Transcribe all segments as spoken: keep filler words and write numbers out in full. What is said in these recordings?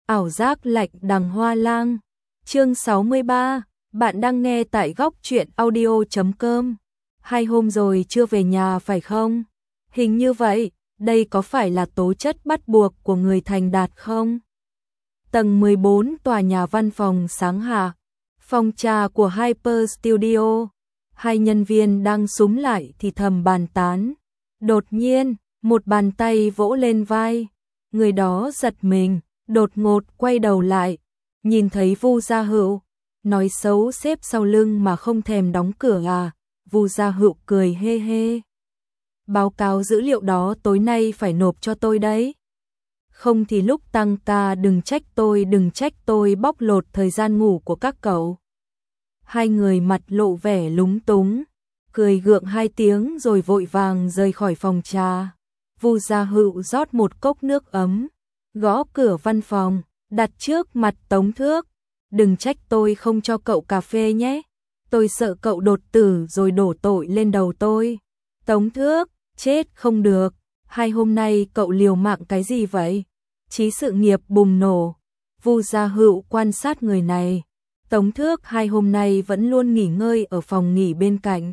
Ảo giác lạnh đằng hoa lang. Chương sáu mươi ba, bạn đang nghe tại góc truyện audio chấm com. Hai hôm rồi chưa về nhà phải không? Hình như vậy, đây có phải là tố chất bắt buộc của người thành đạt không? Tầng mười bốn tòa nhà văn phòng sáng hạ, phòng trà của Hyper Studio. Hai nhân viên đang súm lại thì thầm bàn tán. Đột nhiên, một bàn tay vỗ lên vai. Người đó giật mình, đột ngột quay đầu lại, nhìn thấy Vu Gia Hữu, nói xấu xếp sau lưng mà không thèm đóng cửa à? Vu Gia Hữu cười hê hê. Báo cáo dữ liệu đó tối nay phải nộp cho tôi đấy. Không thì lúc tăng ca đừng trách tôi, đừng trách tôi bóc lột thời gian ngủ của các cậu. Hai người mặt lộ vẻ lúng túng, cười gượng hai tiếng rồi vội vàng rời khỏi phòng trà. Vu Gia Hữu rót một cốc nước ấm, gõ cửa văn phòng, đặt trước mặt Tống Thước. Đừng trách tôi không cho cậu cà phê nhé. Tôi sợ cậu đột tử rồi đổ tội lên đầu tôi. Tống Thước, chết không được. Hai hôm nay cậu liều mạng cái gì vậy? Chí sự nghiệp bùng nổ. Vu Gia Hữu quan sát người này. Tống Thước hai hôm nay vẫn luôn nghỉ ngơi ở phòng nghỉ bên cạnh.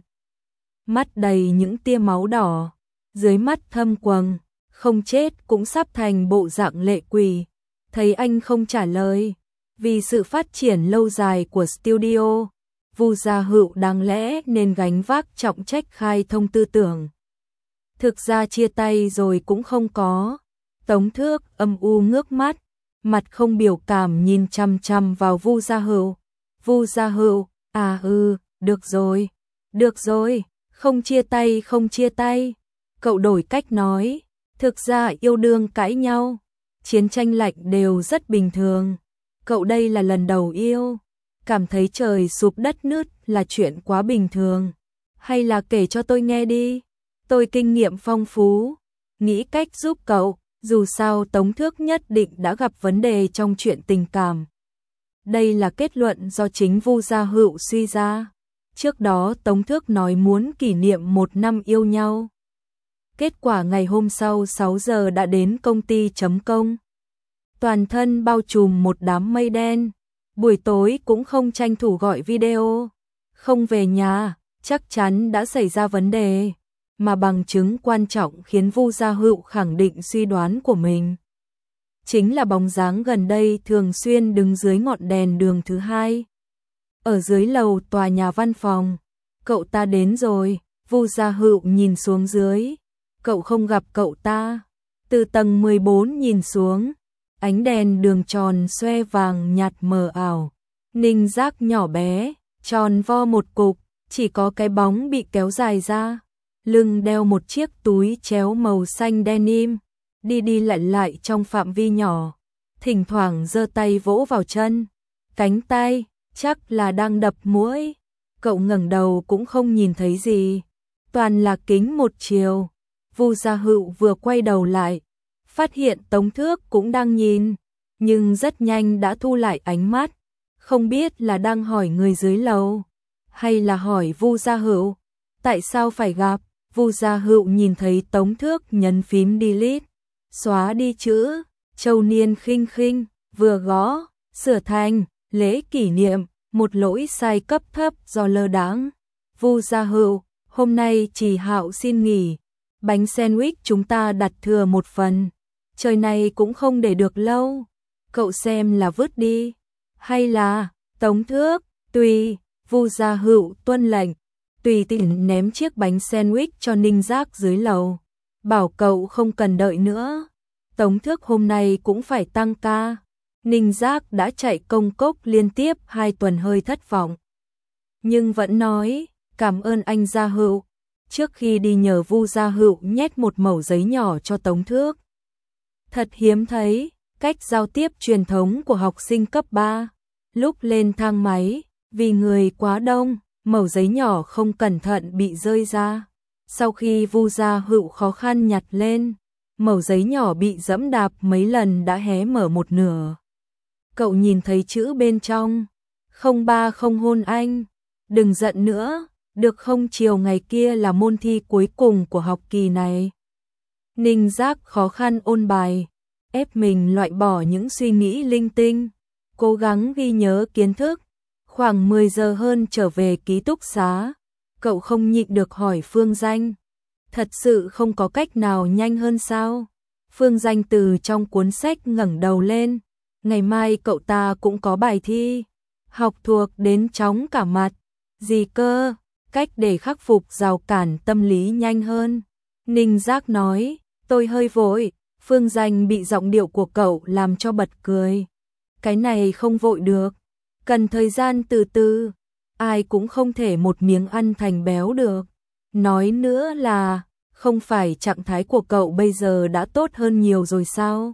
Mắt đầy những tia máu đỏ, dưới mắt thâm quầng, không chết cũng sắp thành bộ dạng lệ quỷ. Thấy anh không trả lời, vì sự phát triển lâu dài của studio, Vu Gia Hữu đáng lẽ nên gánh vác trọng trách khai thông tư tưởng. Thực ra chia tay rồi cũng không có. Tống Thước âm u ngước mắt, mặt không biểu cảm nhìn chằm chằm vào Vu Gia Hữu. Vu Gia Hữu, à ừ, được rồi, được rồi, không chia tay không chia tay. Cậu đổi cách nói, thực ra yêu đương cãi nhau, chiến tranh lạnh đều rất bình thường. Cậu đây là lần đầu yêu, cảm thấy trời sụp đất nứt là chuyện quá bình thường. Hay là kể cho tôi nghe đi, tôi kinh nghiệm phong phú, nghĩ cách giúp cậu. Dù sao Tống Thước nhất định đã gặp vấn đề trong chuyện tình cảm. Đây là kết luận do chính Vu Gia Hữu suy ra. Trước đó Tống Thước nói muốn kỷ niệm một năm yêu nhau. Kết quả ngày hôm sau sáu giờ đã đến công ty chấm công. Toàn thân bao trùm một đám mây đen. Buổi tối cũng không tranh thủ gọi video. Không về nhà, chắc chắn đã xảy ra vấn đề. Mà bằng chứng quan trọng khiến Vu Gia Hữu khẳng định suy đoán của mình. Chính là bóng dáng gần đây thường xuyên đứng dưới ngọn đèn đường thứ hai. Ở dưới lầu tòa nhà văn phòng. Cậu ta đến rồi. Vu Gia Hữu nhìn xuống dưới. Cậu không gặp cậu ta. Từ tầng mười bốn nhìn xuống. Ánh đèn đường tròn xoe vàng nhạt mờ ảo. Ninh giác nhỏ bé, tròn vo một cục. Chỉ có cái bóng bị kéo dài ra. Lưng đeo một chiếc túi chéo màu xanh denim, đi đi lại lại trong phạm vi nhỏ, thỉnh thoảng giơ tay vỗ vào chân, cánh tay, chắc là đang đập muỗi. Cậu ngẩng đầu cũng không nhìn thấy gì, toàn là kính một chiều. Vu Gia Hữu vừa quay đầu lại, phát hiện Tống Thước cũng đang nhìn, nhưng rất nhanh đã thu lại ánh mắt, không biết là đang hỏi người dưới lầu, hay là hỏi Vu Gia Hữu, tại sao phải gặp. Vu Gia Hữu nhìn thấy Tống Thước nhấn phím delete, xóa đi chữ Châu Niên khinh khinh, vừa gõ, sửa thành lễ kỷ niệm, một lỗi sai cấp thấp do lơ đãng. Vu Gia Hữu, hôm nay Trì Hạo xin nghỉ, bánh sandwich chúng ta đặt thừa một phần, trời này cũng không để được lâu, cậu xem là vứt đi, hay là. Tống Thước, tùy. Vu Gia Hữu tuân lệnh. Tùy tiện ném chiếc bánh sandwich cho Ninh Giác dưới lầu, bảo cậu không cần đợi nữa. Tống Thước hôm nay cũng phải tăng ca. Ninh Giác đã chạy công cốc liên tiếp hai tuần hơi thất vọng. Nhưng vẫn nói, cảm ơn anh Gia Hữu. Trước khi đi nhờ Vu Gia Hữu nhét một mẩu giấy nhỏ cho Tống Thước. Thật hiếm thấy, cách giao tiếp truyền thống của học sinh cấp ba. Lúc lên thang máy, vì người quá đông, mẩu giấy nhỏ không cẩn thận bị rơi ra. Sau khi Vu Gia Hữu khó khăn nhặt lên, mẩu giấy nhỏ bị dẫm đạp mấy lần đã hé mở một nửa. Cậu nhìn thấy chữ bên trong, không ba không hôn anh, đừng giận nữa, được không, chiều ngày kia là môn thi cuối cùng của học kỳ này. Ninh Giác khó khăn ôn bài, ép mình loại bỏ những suy nghĩ linh tinh, cố gắng ghi nhớ kiến thức. Khoảng mười giờ hơn trở về ký túc xá, cậu không nhịn được hỏi Phương Danh. Thật sự không có cách nào nhanh hơn sao? Phương Danh từ trong cuốn sách ngẩng đầu lên. Ngày mai cậu ta cũng có bài thi. Học thuộc đến chóng cả mặt. Gì cơ? Cách để khắc phục rào cản tâm lý nhanh hơn. Ninh Giác nói, tôi hơi vội. Phương Danh bị giọng điệu của cậu làm cho bật cười. Cái này không vội được. Cần thời gian từ từ. Ai cũng không thể một miếng ăn thành béo được. Nói nữa là, không phải trạng thái của cậu bây giờ đã tốt hơn nhiều rồi sao?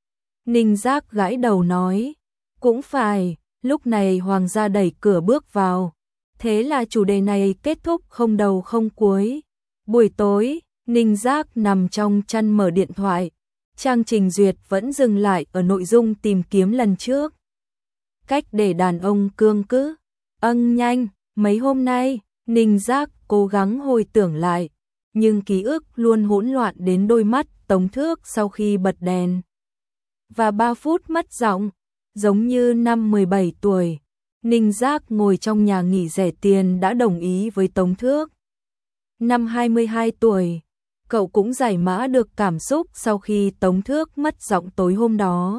Ninh Giác gãi đầu nói, cũng phải, lúc này Hoàng gia đẩy cửa bước vào. Thế là chủ đề này kết thúc không đầu không cuối. Buổi tối, Ninh Giác nằm trong chăn mở điện thoại. Trang trình duyệt vẫn dừng lại ở nội dung tìm kiếm lần trước. Cách để đàn ông cương cữ. Âng nhanh, mấy hôm nay, Ninh Giác cố gắng hồi tưởng lại, nhưng ký ức luôn hỗn loạn đến đôi mắt Tống Thước sau khi bật đèn. Và ba phút mất giọng, giống như năm mười bảy tuổi, Ninh Giác ngồi trong nhà nghỉ rẻ tiền đã đồng ý với Tống Thước. Năm hai mươi hai tuổi, cậu cũng giải mã được cảm xúc sau khi Tống Thước mất giọng tối hôm đó.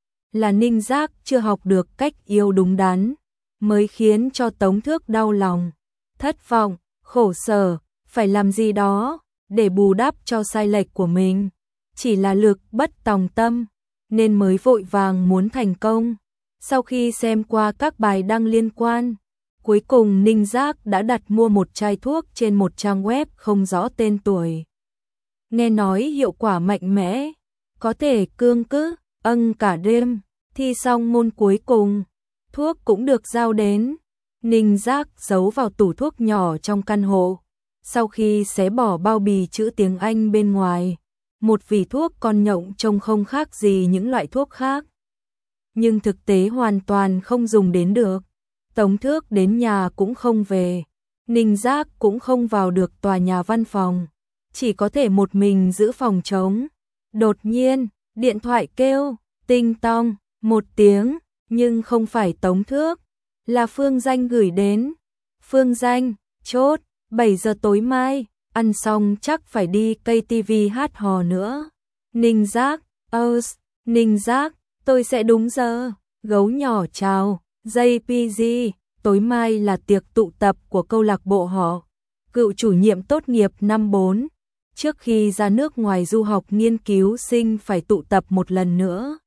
Là Ninh Giác chưa học được cách yêu đúng đắn, mới khiến cho Tống Thước đau lòng, thất vọng, khổ sở, phải làm gì đó để bù đắp cho sai lệch của mình. Chỉ là lực bất tòng tâm, nên mới vội vàng muốn thành công. Sau khi xem qua các bài đăng liên quan, cuối cùng Ninh Giác đã đặt mua một chai thuốc trên một trang web không rõ tên tuổi. Nghe nói hiệu quả mạnh mẽ, có thể cương cữ, âng cả đêm. Thi xong môn cuối cùng, thuốc cũng được giao đến. Ninh Giác giấu vào tủ thuốc nhỏ trong căn hộ. Sau khi xé bỏ bao bì chữ tiếng Anh bên ngoài, một vỉ thuốc con nhộng trông không khác gì những loại thuốc khác. Nhưng thực tế hoàn toàn không dùng đến được. Tống Thước đến nhà cũng không về. Ninh Giác cũng không vào được tòa nhà văn phòng. Chỉ có thể một mình giữ phòng trống. Đột nhiên, điện thoại kêu, tinh tong, một tiếng, nhưng không phải Tống Thước, là Phương Danh gửi đến. Phương Danh, chốt, bảy giờ tối mai, ăn xong chắc phải đi cây ti vi hát hò nữa. Ninh Giác, ơ, Ninh Giác, tôi sẽ đúng giờ. Gấu nhỏ chào, gi pê giê, tối mai là tiệc tụ tập của câu lạc bộ họ. Cựu chủ nhiệm tốt nghiệp năm bốn, trước khi ra nước ngoài du học nghiên cứu sinh phải tụ tập một lần nữa.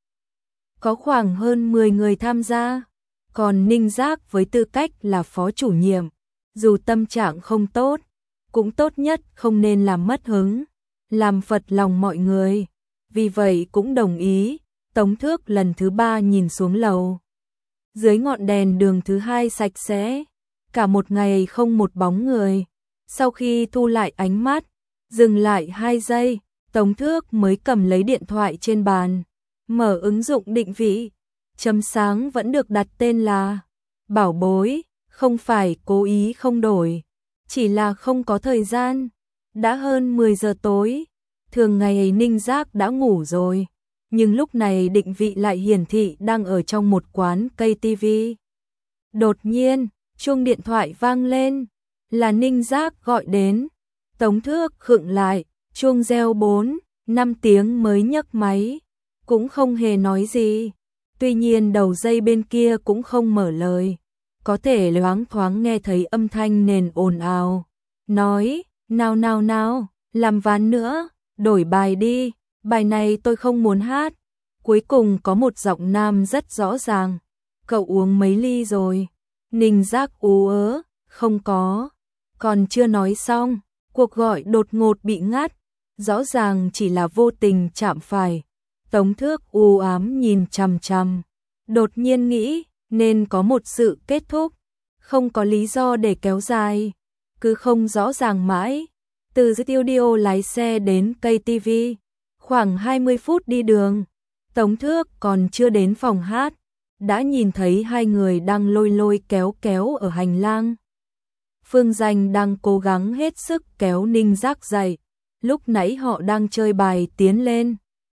Có khoảng hơn mười người tham gia, còn Ninh Giác với tư cách là phó chủ nhiệm, dù tâm trạng không tốt, cũng tốt nhất không nên làm mất hứng, làm phật lòng mọi người. Vì vậy cũng đồng ý. Tống Thước lần thứ ba nhìn xuống lầu. Dưới ngọn đèn đường thứ hai sạch sẽ, cả một ngày không một bóng người. Sau khi thu lại ánh mắt, dừng lại hai giây, Tống Thước mới cầm lấy điện thoại trên bàn, mở ứng dụng định vị. Chấm sáng vẫn được đặt tên là Bảo Bối, không phải cố ý không đổi, chỉ là không có thời gian. Đã hơn mười giờ tối, thường ngày Ninh Giác đã ngủ rồi, nhưng lúc này định vị lại hiển thị đang ở trong một quán cây ti vi. Đột nhiên, chuông điện thoại vang lên, là Ninh Giác gọi đến. Tống Thước khựng lại, chuông reo bốn, năm tiếng mới nhấc máy, cũng không hề nói gì. Tuy nhiên đầu dây bên kia cũng không mở lời, có thể loáng thoáng nghe thấy âm thanh nền ồn ào. Nói, nào nào nào, làm ván nữa, đổi bài đi, bài này tôi không muốn hát. Cuối cùng có một giọng nam rất rõ ràng, cậu uống mấy ly rồi? Ninh Giác ú ớ, không có. Còn chưa nói xong, cuộc gọi đột ngột bị ngắt, rõ ràng chỉ là vô tình chạm phải. Tống Thước u ám nhìn chằm chằm, đột nhiên nghĩ nên có một sự kết thúc, không có lý do để kéo dài, cứ không rõ ràng mãi. Từ studio lái xe đến cây ti vi, khoảng hai mươi phút đi đường, Tống Thước còn chưa đến phòng hát, đã nhìn thấy hai người đang lôi lôi kéo kéo ở hành lang. Phương Danh đang cố gắng hết sức kéo Ninh Giác dậy, lúc nãy họ đang chơi bài tiến lên,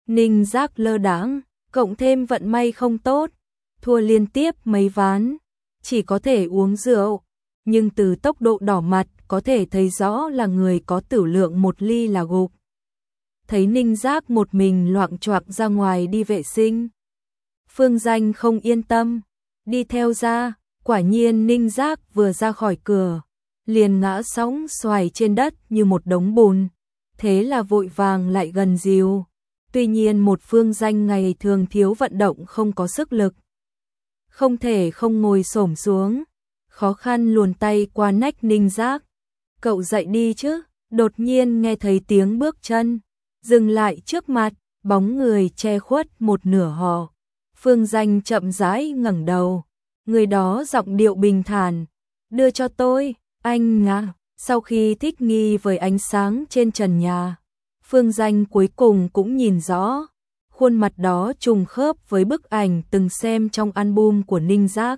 Ninh Giác lơ đãng, cộng thêm vận may không tốt, thua liên tiếp mấy ván, chỉ có thể uống rượu, nhưng từ tốc độ đỏ mặt có thể thấy rõ là người có tửu lượng một ly là gục. Thấy Ninh Giác một mình loạng choạng ra ngoài đi vệ sinh, Phương Danh không yên tâm, đi theo ra, quả nhiên Ninh Giác vừa ra khỏi cửa, liền ngã sóng xoài trên đất như một đống bùn, thế là vội vàng lại gần dìu. Tuy nhiên một Phương Danh ngày thường thiếu vận động không có sức lực, không thể không ngồi xổm xuống, khó khăn luồn tay qua nách Ninh Giác. Cậu dậy đi chứ, đột nhiên nghe thấy tiếng bước chân, dừng lại trước mặt, bóng người che khuất một nửa họ. Phương Danh chậm rãi ngẩng đầu, người đó giọng điệu bình thản, đưa cho tôi, anh ngã. Sau khi thích nghi với ánh sáng trên trần nhà, Phương Danh cuối cùng cũng nhìn rõ, khuôn mặt đó trùng khớp với bức ảnh từng xem trong album của Ninh Giác.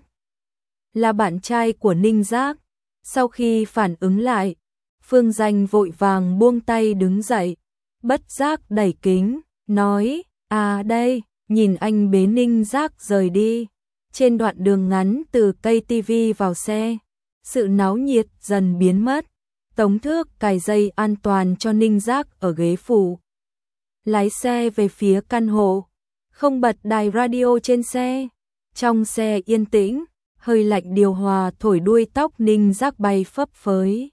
Là bạn trai của Ninh Giác. Sau khi phản ứng lại, Phương Danh vội vàng buông tay đứng dậy, bất giác đẩy kính, nói, à đây, nhìn anh bế Ninh Giác rời đi. Trên đoạn đường ngắn từ cây tivi vào xe, sự náo nhiệt dần biến mất. Tống Thước cài dây an toàn cho Ninh Giác ở ghế phụ, lái xe về phía căn hộ, không bật đài radio trên xe. Trong xe yên tĩnh, hơi lạnh điều hòa thổi đuôi tóc Ninh Giác bay phấp phới.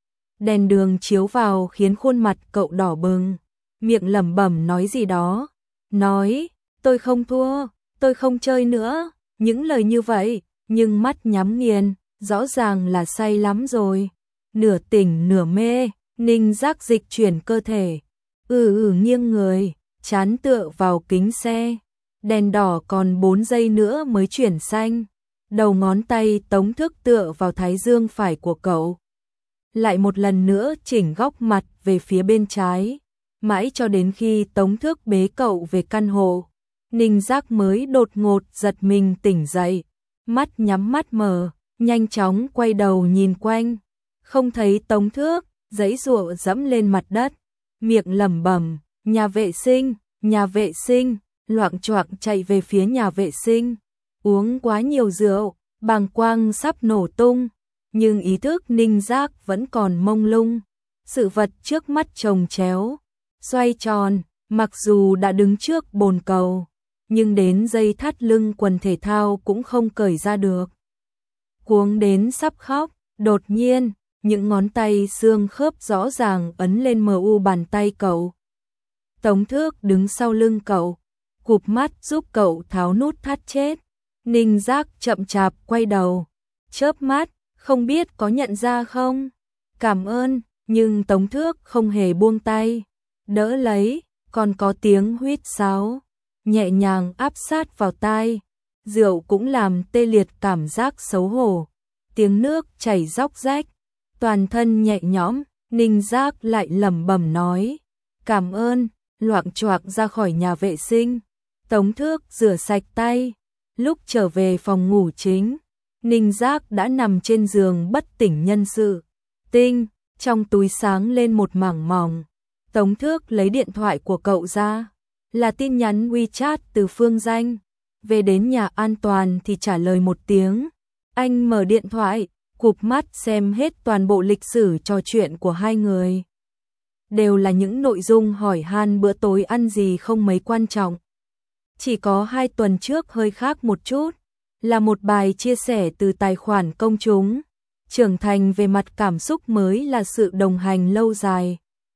Đèn đường chiếu vào khiến khuôn mặt cậu đỏ bừng, miệng lẩm bẩm nói gì đó, nói, tôi không thua, tôi không chơi nữa, những lời như vậy, nhưng mắt nhắm nghiền, rõ ràng là say lắm rồi. Nửa tỉnh nửa mê, Ninh Giác dịch chuyển cơ thể, ừ ừ nghiêng người, chán tựa vào kính xe. Đèn đỏ còn bốn giây nữa mới chuyển xanh. Đầu ngón tay Tống Thước tựa vào thái dương phải của cậu, lại một lần nữa chỉnh góc mặt về phía bên trái, mãi cho đến khi Tống Thước bế cậu về căn hộ, Ninh Giác mới đột ngột giật mình tỉnh dậy, mắt nhắm mắt mở, nhanh chóng quay đầu nhìn quanh, không thấy Tống Thước, giãy giụa dẫm lên mặt đất, miệng lẩm bẩm, nhà vệ sinh, nhà vệ sinh, loạng choạng chạy về phía nhà vệ sinh. Uống quá nhiều rượu, bàng quang sắp nổ tung, nhưng ý thức Ninh Giác vẫn còn mông lung. Sự vật trước mắt chồng chéo, xoay tròn, mặc dù đã đứng trước bồn cầu, nhưng đến dây thắt lưng quần thể thao cũng không cởi ra được. Cuống đến sắp khóc, đột nhiên, những ngón tay xương khớp rõ ràng ấn lên mờ u bàn tay cậu. Tống Thước đứng sau lưng cậu, cụp mắt giúp cậu tháo nút thắt chết. Ninh Giác chậm chạp quay đầu, chớp mắt, không biết có nhận ra không? Cảm ơn, nhưng Tống Thước không hề buông tay, đỡ lấy, còn có tiếng huýt sáo, nhẹ nhàng áp sát vào tai. Rượu cũng làm tê liệt cảm giác xấu hổ, tiếng nước chảy róc rách, toàn thân nhẹ nhõm, Ninh Giác lại lẩm bẩm nói, cảm ơn, loạng choạng ra khỏi nhà vệ sinh. Tống Thước rửa sạch tay. Lúc trở về phòng ngủ chính, Ninh Giác đã nằm trên giường bất tỉnh nhân sự. Tinh, trong túi sáng lên một mảng mỏng. Tống Thước lấy điện thoại của cậu ra, là tin nhắn WeChat từ Phương Danh. Về đến nhà an toàn thì trả lời một tiếng. Anh mở điện thoại, cụp mắt xem hết toàn bộ lịch sử trò chuyện của hai người. Đều là những nội dung hỏi han bữa tối ăn gì không mấy quan trọng. Chỉ có hai tuần trước hơi khác một chút, là một bài chia sẻ từ tài khoản công chúng. Trưởng thành về mặt cảm xúc mới là sự đồng hành lâu dài.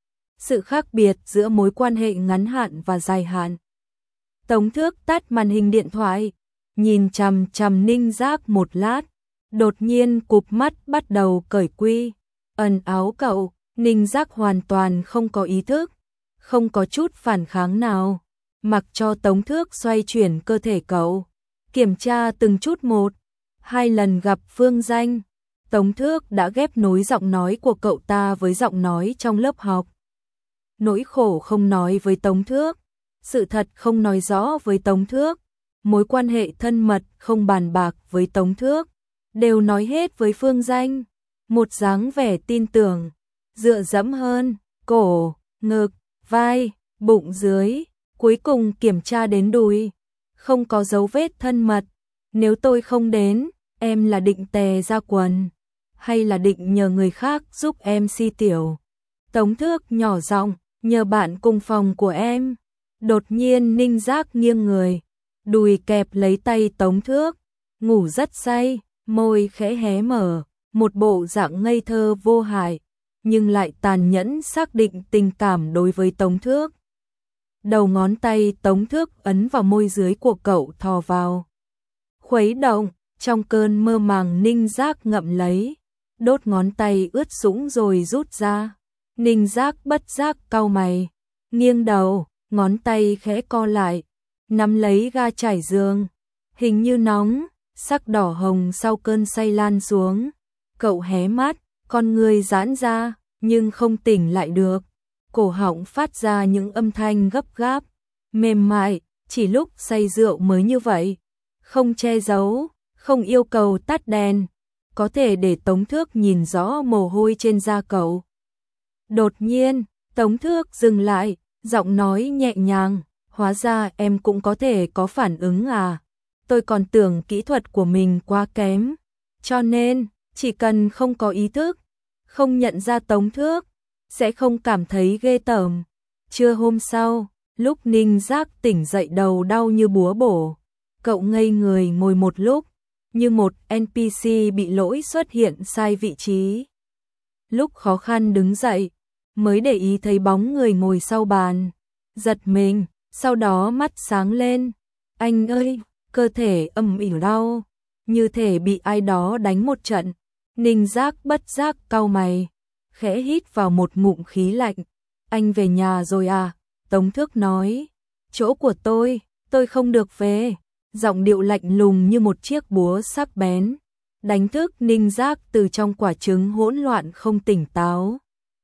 Sự khác biệt giữa mối quan hệ ngắn hạn và dài hạn. Tống Thước tắt màn hình điện thoại, nhìn chằm chằm Ninh Giác một lát, đột nhiên cụp mắt bắt đầu cởi quy, ẩn áo cậu. Ninh Giác hoàn toàn không có ý thức, không có chút phản kháng nào, mặc cho Tống Thước xoay chuyển cơ thể cậu, kiểm tra từng chút một. Hai lần gặp Phương Danh, Tống Thước đã ghép nối giọng nói của cậu ta với giọng nói trong lớp học. Nỗi khổ không nói với Tống Thước, sự thật không nói rõ với Tống Thước, mối quan hệ thân mật không bàn bạc với Tống Thước, đều nói hết với Phương Danh. Một dáng vẻ tin tưởng, dựa dẫm hơn, cổ, ngực, vai, bụng dưới, Cuối cùng kiểm tra đến đùi, không có dấu vết thân mật. Nếu tôi không đến, em là định tè ra quần, hay là định nhờ người khác giúp em si tiểu? Tống Thước nhỏ giọng, nhờ bạn cùng phòng của em. Đột nhiên Ninh Giác nghiêng người, đùi kẹp lấy tay Tống Thước, ngủ rất say, môi khẽ hé mở, một bộ dạng ngây thơ vô hại, nhưng lại tàn nhẫn xác định tình cảm đối với Tống Thước. Đầu ngón tay Tống Thước ấn vào môi dưới của cậu thò vào, khuấy động, trong cơn mơ màng Ninh Giác ngậm lấy, đốt ngón tay ướt sũng rồi rút ra. Ninh Giác bất giác cau mày, nghiêng đầu, ngón tay khẽ co lại, nắm lấy ga trải giường, hình như nóng, sắc đỏ hồng sau cơn say lan xuống. Cậu hé mắt, con người giãn ra, nhưng không tỉnh lại được. Cổ họng phát ra những âm thanh gấp gáp, mềm mại, chỉ lúc say rượu mới như vậy. Không che giấu, không yêu cầu tắt đèn, có thể để Tống Thước nhìn rõ mồ hôi trên da cậu. Đột nhiên, Tống Thước dừng lại, giọng nói nhẹ nhàng, hóa ra em cũng có thể có phản ứng à? Tôi còn tưởng kỹ thuật của mình quá kém, cho nên, chỉ cần không có ý thức, không nhận ra Tống Thước, sẽ không cảm thấy ghê tởm. Trưa hôm sau, lúc Ninh Giác tỉnh dậy đầu đau như búa bổ, cậu ngây người ngồi một lúc, như một en pê xê bị lỗi xuất hiện sai vị trí. Lúc khó khăn đứng dậy, mới để ý thấy bóng người ngồi sau bàn, giật mình, sau đó mắt sáng lên. Anh ơi, cơ thể ầm ỉ đau, như thể bị ai đó đánh một trận. Ninh Giác bất giác cau mày, khẽ hít vào một ngụm khí lạnh. Anh về nhà rồi à? Tống Thước nói. Chỗ của tôi, tôi không được về. Giọng điệu lạnh lùng như một chiếc búa sắc bén, đánh thức Ninh Giác từ trong quả trứng hỗn loạn không tỉnh táo.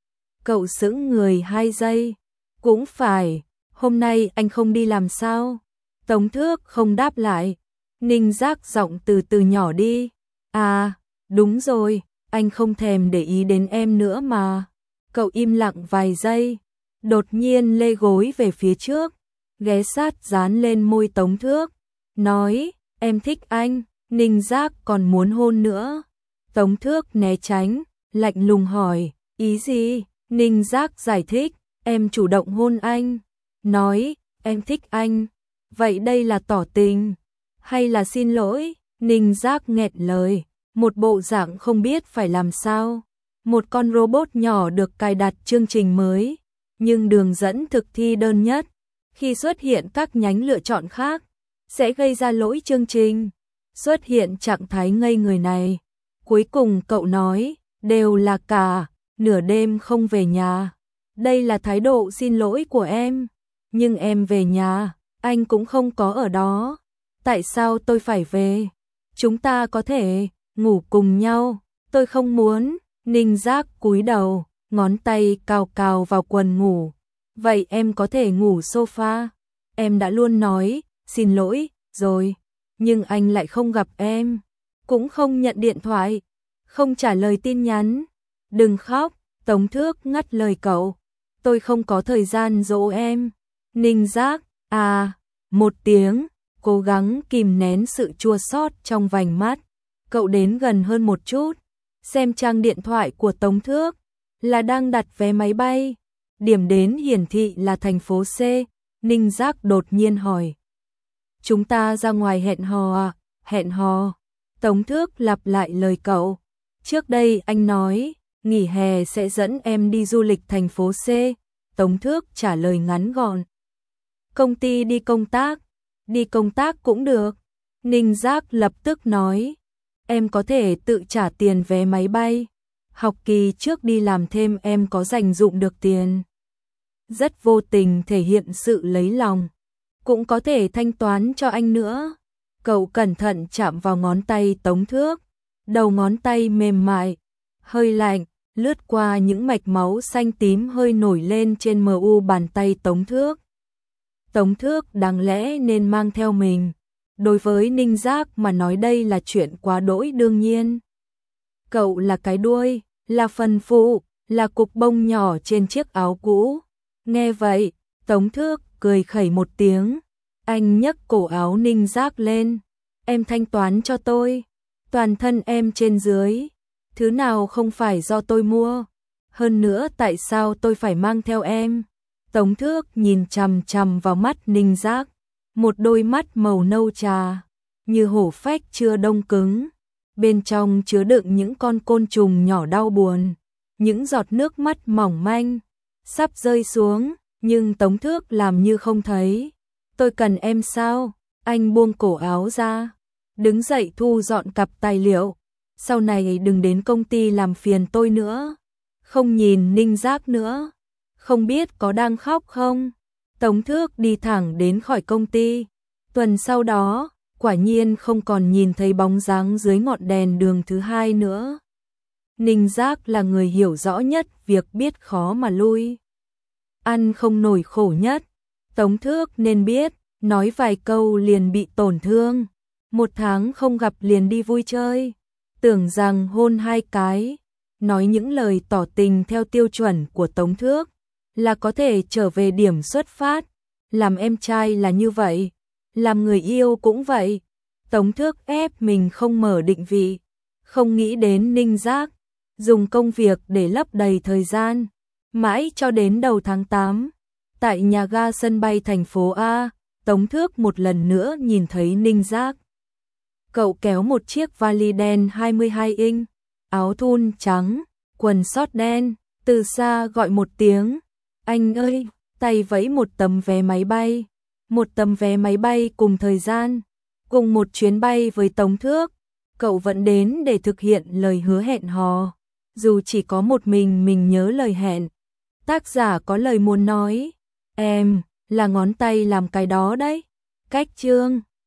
Cậu sững người hai giây. Cũng phải, hôm nay anh không đi làm sao? Tống Thước không đáp lại. Ninh Giác giọng từ từ nhỏ đi. À, đúng rồi, anh không thèm để ý đến em nữa mà. Cậu im lặng vài giây, đột nhiên lê gối về phía trước, ghé sát dán lên môi Tống Thước, nói, em thích anh. Ninh Giác còn muốn hôn nữa. Tống Thước né tránh, lạnh lùng hỏi, ý gì? Ninh Giác giải thích, em chủ động hôn anh. Nói, em thích anh. Vậy đây là tỏ tình, hay là xin lỗi? Ninh Giác nghẹn lời, một bộ dạng không biết phải làm sao. Một con robot nhỏ được cài đặt chương trình mới, nhưng đường dẫn thực thi đơn nhất. Khi xuất hiện các nhánh lựa chọn khác, sẽ gây ra lỗi chương trình. Xuất hiện trạng thái ngây người này. Cuối cùng cậu nói, đều là cả, nửa đêm không về nhà. Đây là thái độ xin lỗi của em. Nhưng em về nhà, anh cũng không có ở đó. Tại sao tôi phải về? Chúng ta có thể ngủ cùng nhau. Tôi không muốn. Ninh Giác cúi đầu, ngón tay cào cào vào quần ngủ. Vậy em có thể ngủ sofa. Em đã luôn nói, xin lỗi, rồi. Nhưng anh lại không gặp em, cũng không nhận điện thoại, không trả lời tin nhắn. Đừng khóc, Tống Thước ngắt lời cậu. Tôi không có thời gian dỗ em. Ninh Giác, à, một tiếng, cố gắng kìm nén sự chua xót trong vành mắt. Cậu đến gần hơn một chút, xem trang điện thoại của Tống Thước, là đang đặt vé máy bay. Điểm đến hiển thị là thành phố C. Ninh Giác đột nhiên hỏi. Chúng ta ra ngoài hẹn hò à? Hẹn hò. Tống Thước lặp lại lời cậu. Trước đây anh nói, nghỉ hè sẽ dẫn em đi du lịch thành phố C. Tống Thước trả lời ngắn gọn. Công ty đi công tác. Đi công tác cũng được. Ninh Giác lập tức nói. Em có thể tự trả tiền vé máy bay. Học kỳ trước đi làm thêm em có dành dụm được tiền. Rất vô tình thể hiện sự lấy lòng. Cũng có thể thanh toán cho anh nữa. Cậu cẩn thận chạm vào ngón tay Tống Thước. Đầu ngón tay mềm mại, hơi lạnh, lướt qua những mạch máu xanh tím hơi nổi lên trên mờ u bàn tay Tống Thước. Tống Thước đáng lẽ nên mang theo mình. Đối với Ninh Giác mà nói đây là chuyện quá đỗi đương nhiên. Cậu là cái đuôi, là phần phụ, là cục bông nhỏ trên chiếc áo cũ. Nghe vậy, Tống Thước cười khẩy một tiếng. Anh nhấc cổ áo Ninh Giác lên. Em thanh toán cho tôi. Toàn thân em trên dưới. Thứ nào không phải do tôi mua. Hơn nữa tại sao tôi phải mang theo em? Tống Thước nhìn chằm chằm vào mắt Ninh Giác. Một đôi mắt màu nâu trà. Như hổ phách chưa đông cứng. Bên trong chứa đựng những con côn trùng nhỏ đau buồn. Những giọt nước mắt mỏng manh. Sắp rơi xuống. Nhưng Tống Thước làm như không thấy. Tôi cần em sao? Anh buông cổ áo ra. Đứng dậy thu dọn cặp tài liệu. Sau này đừng đến công ty làm phiền tôi nữa. Không nhìn Ninh Giác nữa. Không biết có đang khóc không? Tống Thước đi thẳng đến khỏi công ty. Tuần sau đó, quả nhiên không còn nhìn thấy bóng dáng dưới ngọn đèn đường thứ hai nữa. Ninh Giác là người hiểu rõ nhất việc biết khó mà lui. Ăn không nổi khổ nhất. Tống Thước nên biết, nói vài câu liền bị tổn thương. Một tháng không gặp liền đi vui chơi. Tưởng rằng hôn hai cái, nói những lời tỏ tình theo tiêu chuẩn của Tống Thước, là có thể trở về điểm xuất phát. Làm em trai là như vậy, làm người yêu cũng vậy. Tống Thước ép mình không mở định vị, không nghĩ đến Ninh Giác, dùng công việc để lấp đầy thời gian. Mãi cho đến đầu tháng tám, tại nhà ga sân bay thành phố A, Tống Thước một lần nữa nhìn thấy Ninh Giác. Cậu kéo một chiếc vali đen hai mươi hai inch, áo thun trắng, quần sót đen, từ xa gọi một tiếng. Anh ơi, tay vẫy một tấm vé máy bay. Một tấm vé máy bay cùng thời gian, cùng một chuyến bay với Tống Thước. Cậu vẫn đến để thực hiện lời hứa hẹn hò. Dù chỉ có một mình mình nhớ lời hẹn. Tác giả có lời muốn nói. Em, là ngón tay làm cái đó đấy. Cách chương